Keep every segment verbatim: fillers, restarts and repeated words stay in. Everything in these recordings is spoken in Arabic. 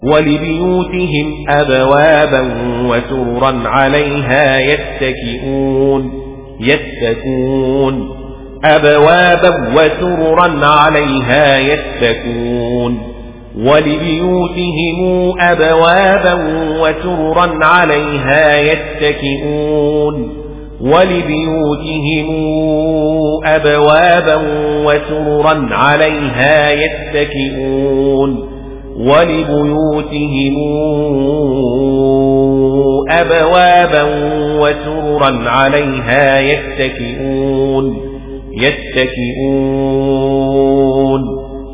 ولبيوتهم أبوابا وسررا عليها يتكئون يتكون أبوابا وسررا عليها يتكون ولبيوتهم أبوابا وسررا عليها يتكئون ولبيوتهم أبوابا وسررا عليها يتكئون ولبيوتهم أبوابا وسررا عليها يتكئون يتكئون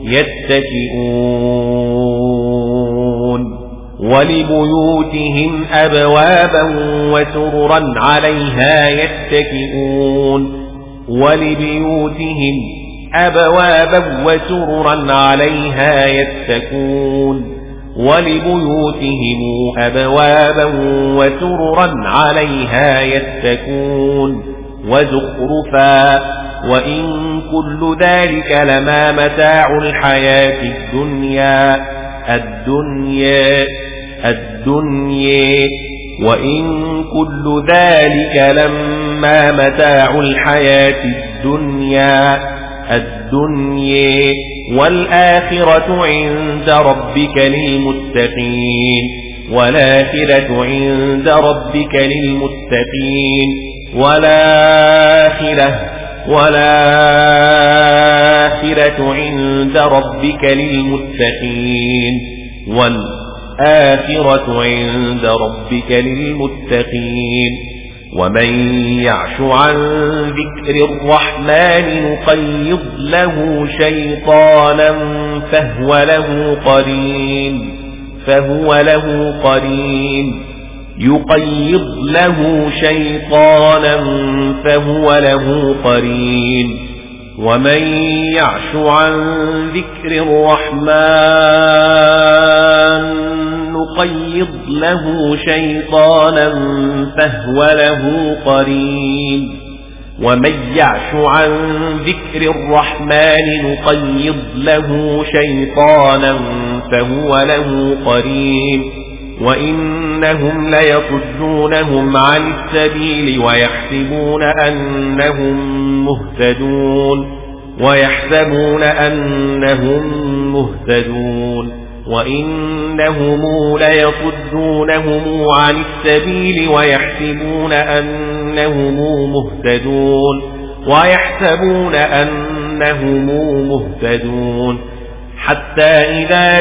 يتكئون ولبيوتهم أبوابا وسررا عليها يتكئون ولبيوتهم أبوابا وسررا عليها يتكون ولبيوتهم أبوابا وسررا عليها يتكون وزخرفا وإن كل ذلك لما متاع الحياة الدنيا الدنيا الدنيا وإن كل ذلك لما متاع الحياة الدنيا الدنيا والآخرة عند ربك للمتقين والآخرة عند ربك للمتقين والآخرة والآخرة عند ربك للمتقين والآخرة عند ربك للمتقين ومن يعش عن ذكر الرحمن نقيض له شيطانا فهو له قرين فهو له قرين يقيض له شيطانا فهو له قرين ومن يعش عن ذكر الرحمن نقيض له شيطانا فهو له قرين ومن يعش عن ذكر الرحمن نقيض له شيطانا فهو له قرين وإنهم ليصدونهم عن السبيل ويحسبون أنهم مهتدون ويحسبون أنهم مهتدون وإنهم ليصدونهم عن السبيل ويحسبون أنهم مهتدون ويحسبون أنهم مهتدون حتى إذا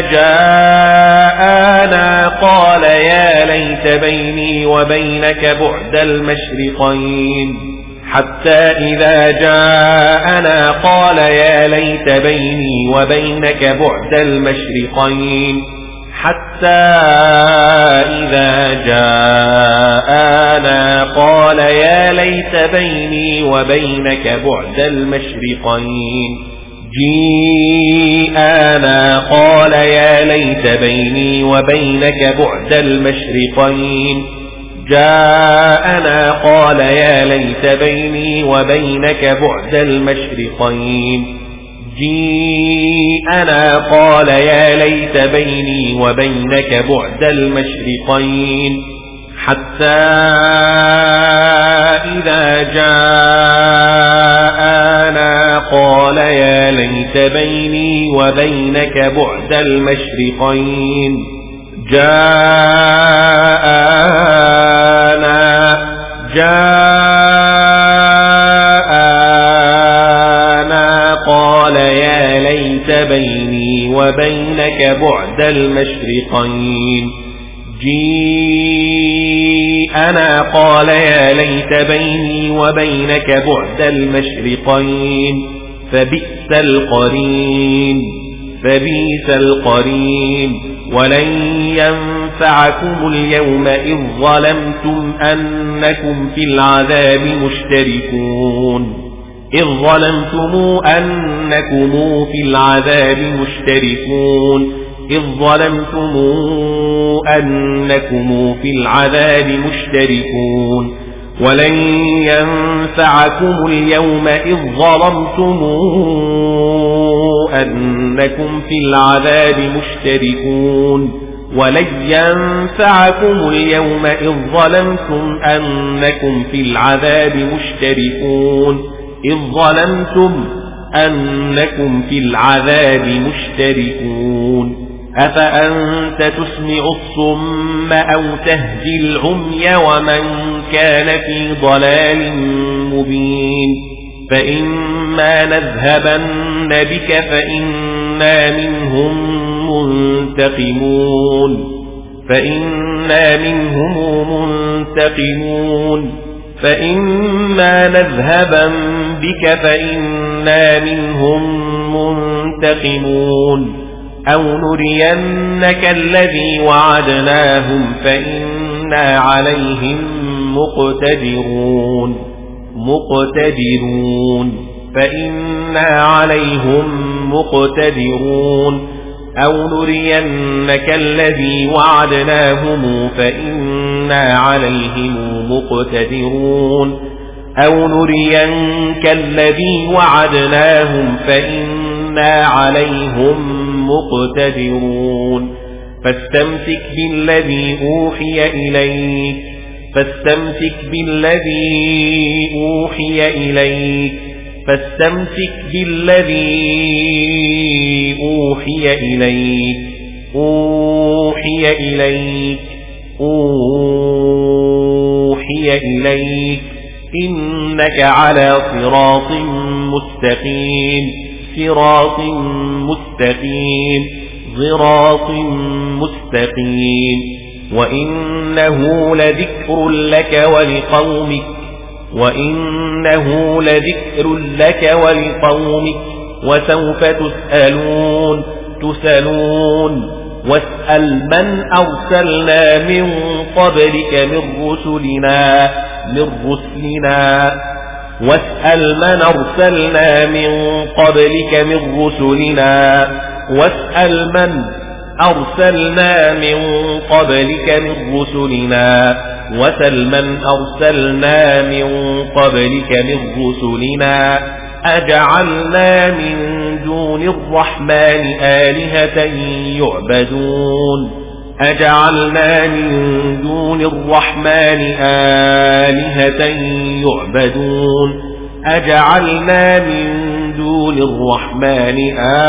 جاءنا قال يا ليت بيني وبينك بعد المشرقين حتى إذا جاءنا قال يا ليت بيني وبينك بعد المشرقين حتى إذا جاءنا قال يا ليت بيني وبينك بعد المشرقين جيءنا قال يا ليت بيني وبينك بعد المشرقين جاءنا قال يا ليت بيني وبينك بعد المشرقين جيءنا قال يا ليت بيني وبينك بعد المشرقين حتى إذا جاءنا قال يا ليت بيني وبينك بعد المشرقين جاءنا جاءنا قال يا ليت بيني وبينك بعد المشرقين جيءنا قال يا ليت بيني وبينك بعد المشرقين فبئس القرين فبئس القرين ولن ينفعكم اليوم إذ ظلمتم أنكم في العذاب مشتركون إذ ظلمتم أنكم في العذاب مشتركون إذ ظلمتم أنكم في العذاب مشتركون ولن ينفعكم اليوم إذ ظلمتم أنكم في العذاب مشتركون ولن ينفعكم اليوم إذ ظلمتم أنكم في العذاب مشتركون إذ ظلمتم أنكم في العذاب مشتركون أفأنت تسمع الصم أو تهدي العمي ومن كان في ضلال مبين فإما نذهبن بك فإنا منهم منتقمون فإنا منهم منتقمون فإما نذهبن بك فإنا منهم منتقمون أو نرينك الذي وعدناهم فإنا عليهم مقتدرون مقتدرون فإنا عليهم مقتدرون أو نرينك الذي وعدناهم فإنا عليهم مقتدرون أو نرينك الذي وعدناهم فإنا عليهم مقتدرون فاستمسك بالذي أوحي إليك فاستمسك بالذي أوحي إليك فاستمسك بالذي أوحي إليك أوحي إليك أوحي إليك إنك على صراط مستقيم صراط مستقيم صراط مستقيم وإنه لذكر لك ولقومك وإنه لذكر لك ولقومك وسوف تسألون تسألون واسأل من أرسلنا من قبلك من رسلنا من رسلنا واسأل من أرسلنا من قبلك من رسلنا واسأل من أرسلنا من قبلك من رسلنا واسأل من أرسلنا من قبلك من رسلنا أجعلنا من دون الرحمن آلهة يعبدون أجعلنا من دون الرحمن آلهة يعبدون أجعلنا من دون الرحمن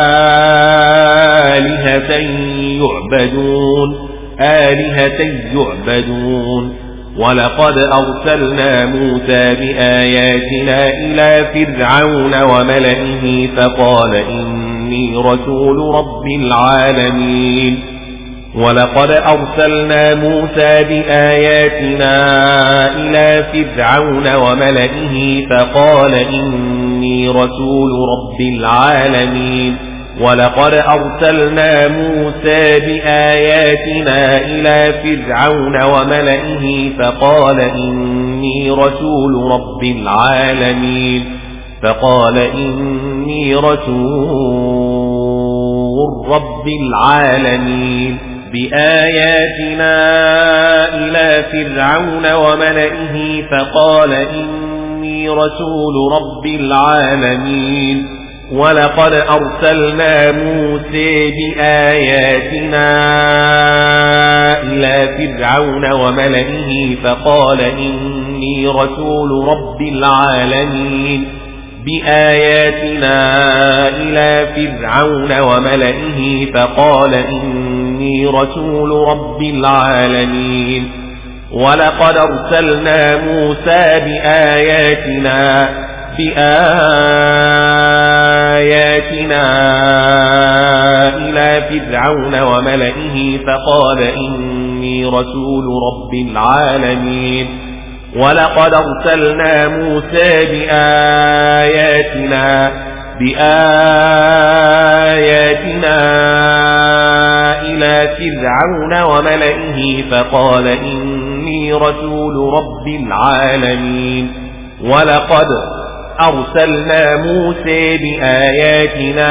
آلهة يعبدون آلهة يعبدون ولقد أرسلنا موسى بآياتنا إلى فرعون وملئه فقال إني رسول رب العالمين ولقد أرسلنا موسى بآياتنا إلى فرعون وملئه فقال إني رسول رب العالمين ولقد أرسلنا موسى بآياتنا إلى فرعون وملئه فقال إني رسول رب العالمين فقال إني رسول رب العالمين بآياتنا إلى فرعون وملئه فقال إني رسول رب العالمين ولقد أرسلنا موسى بآياتنا إلى فرعون وملئه فقال إني رسول رب العالمين بآياتنا إلى فرعون وملئه فقال إني رسول رب العالمين ولقد أرسلنا موسى بآياتنا بآياتنا إلى فرعون وملئه فقال إني رسول رب العالمين ولقد أرسلنا موسى بآياتنا بآياتنا إلى فرعون وملئه فقال إني رسول رب العالمين ولقد أرسلنا موسى بآياتنا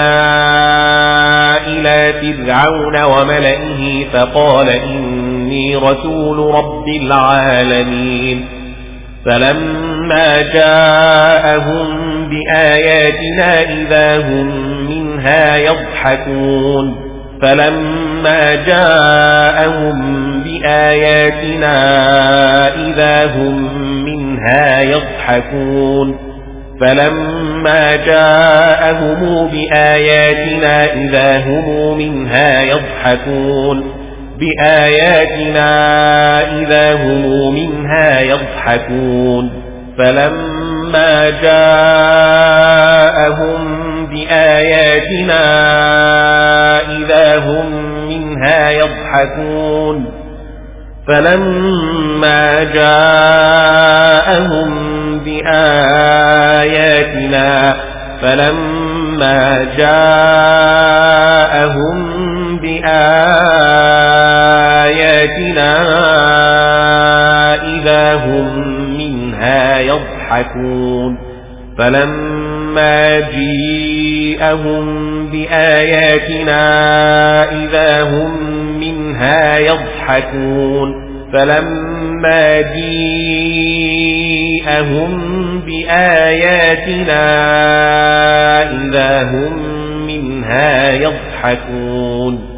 إلى فرعون وملئه فقال إني رسول رب العالمين فلما جاءهم بآياتنا إذا هم منها يضحكون فلما جاءهم بآياتنا إذا هم منها يضحكون فلما جاءهم بآياتنا إذا هم منها يضحكون بآياتنا إذا هم منها يضحكون فلما جاءهم بآياتنا إذا هم منها يضحكون فلما جاءهم بآياتنا فلما جاءهم بآياتنا إذا هم منها يضحكون فلما جاءهم بآياتنا إذا هم منها يضحكون فلما جاءهم بآياتنا إذا هم منها يضحكون